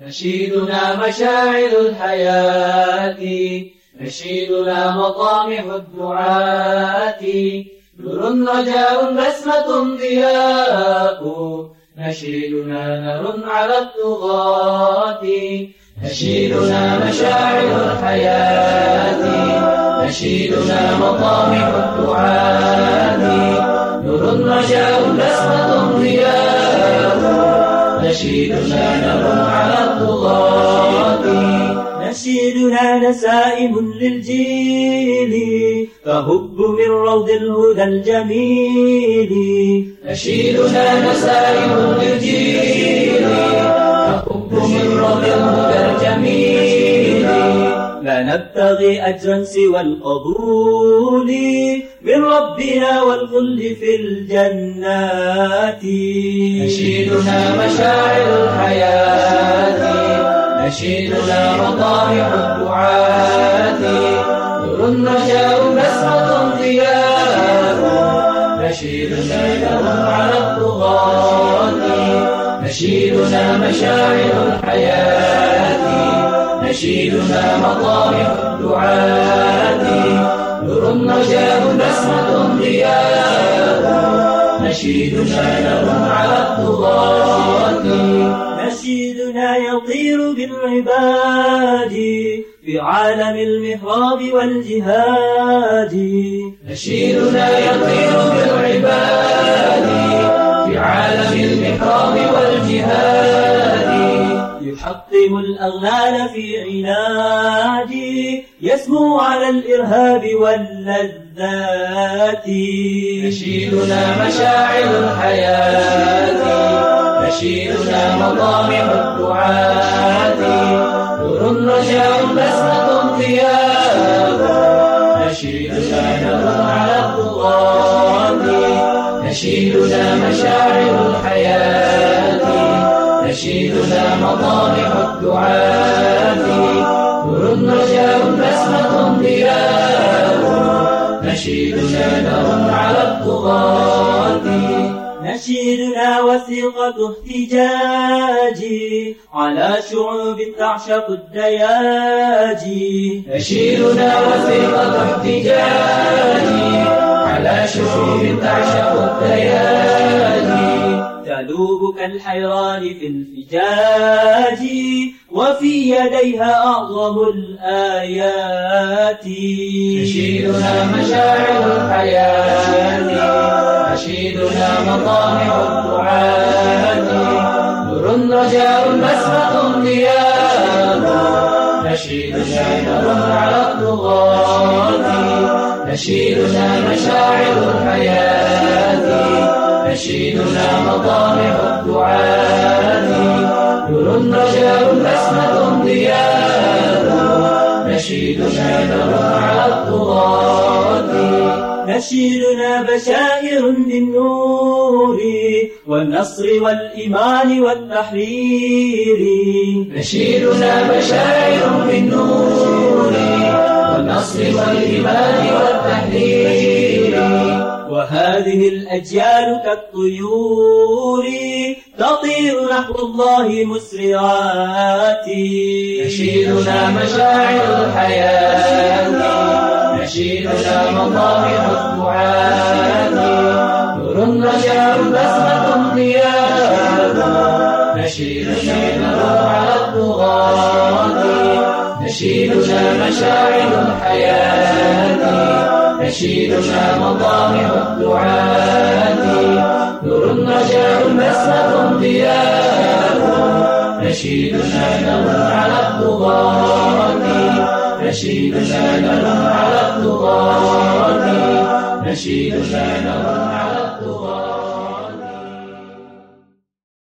نشيدنا مشاعر الحياة، نشيدنا مطامح الدعاة، نور رجاء بسمة ضياء، نشيدنا نر على الطغاة. نشيدنا مشاعر الحياة، نشيدنا مطامح الدعاة، نور رجاء بسمة ضياء، نشيدنا نر على الطغاة. نشيدنا نسائم للجيل تهب من روض الهدى الجميل، نشيدنا نسائم للجيل تهب من روض الهدى الجميل. لا نبتغي أجرا سوى القبول من ربنا والخلد في الجنات. نشيدنا مشاعر الحياة، نشيدنا مطامح الدعاة، نور رجاء بسمة ضياء، نشيدنا نر على الطغاة. نشيدنا مشاعر الحياة، نشيدنا مطامح الدعاة، نور رجاء بسمة ضياء، نشيدنا نر على الطغاة. نشيدنا يطير بالعباد في عالم المحراب والجهاد، نشيدنا يطير بالعباد في عالم المحراب والجهاد، يحطم الأغلال في عناد، يسمو على الإرهاب واللذات. نشيدنا مشاعر الحياة، نشيدنا مطامح الدعاة، نور رجاء بسمة ضياء، نشيدنا نر على الطغاة. نشيدنا مشاعر الحياة، نشيدنا مطامح الدعاة، نور رجاء بسمة ضياء، نشيدنا نر على الطغاة. نشيدنا وثيقة احتجاج على شعوب تعشق الدياجي، نشيدنا وثيقة احتجاج على شعوب تعشق الدياجي، تلوب كالحيران في الفجاج وفي يديها أعظم الآيات. نشيدنا مشاعر الحياة، نشيدنا مطامح الدعاة، نور رجاء بسمة ضياء، نشيدنا نر على الطغاة. نشيدنا مشاعر الحياة، نشيدنا مطامح الدعاة، نور رجاء بسمة ضياء، نشيدنا نر على الطغاة. نشيدنا بشائر للنور والنصر والإيمان والتحرير، نشيدنا بشائر للنور والنصر والإيمان والتحرير. وهذه الأجيال كالطيور تطير نحو الله مسرعات. نشيدنا مشاعر الحياة، نشيدنا مطامح الدعاة، نور رجاء بسمة ضياء، نشيدنا نر على الطغاة. نشيدنا مشاعر الحياة، نشيدنا مطامح الدعاة، نور رجاء بسمة ضياء، نشيدنا نر على الطغاة. نشيدنا نر على الطغاة، نشيدنا نر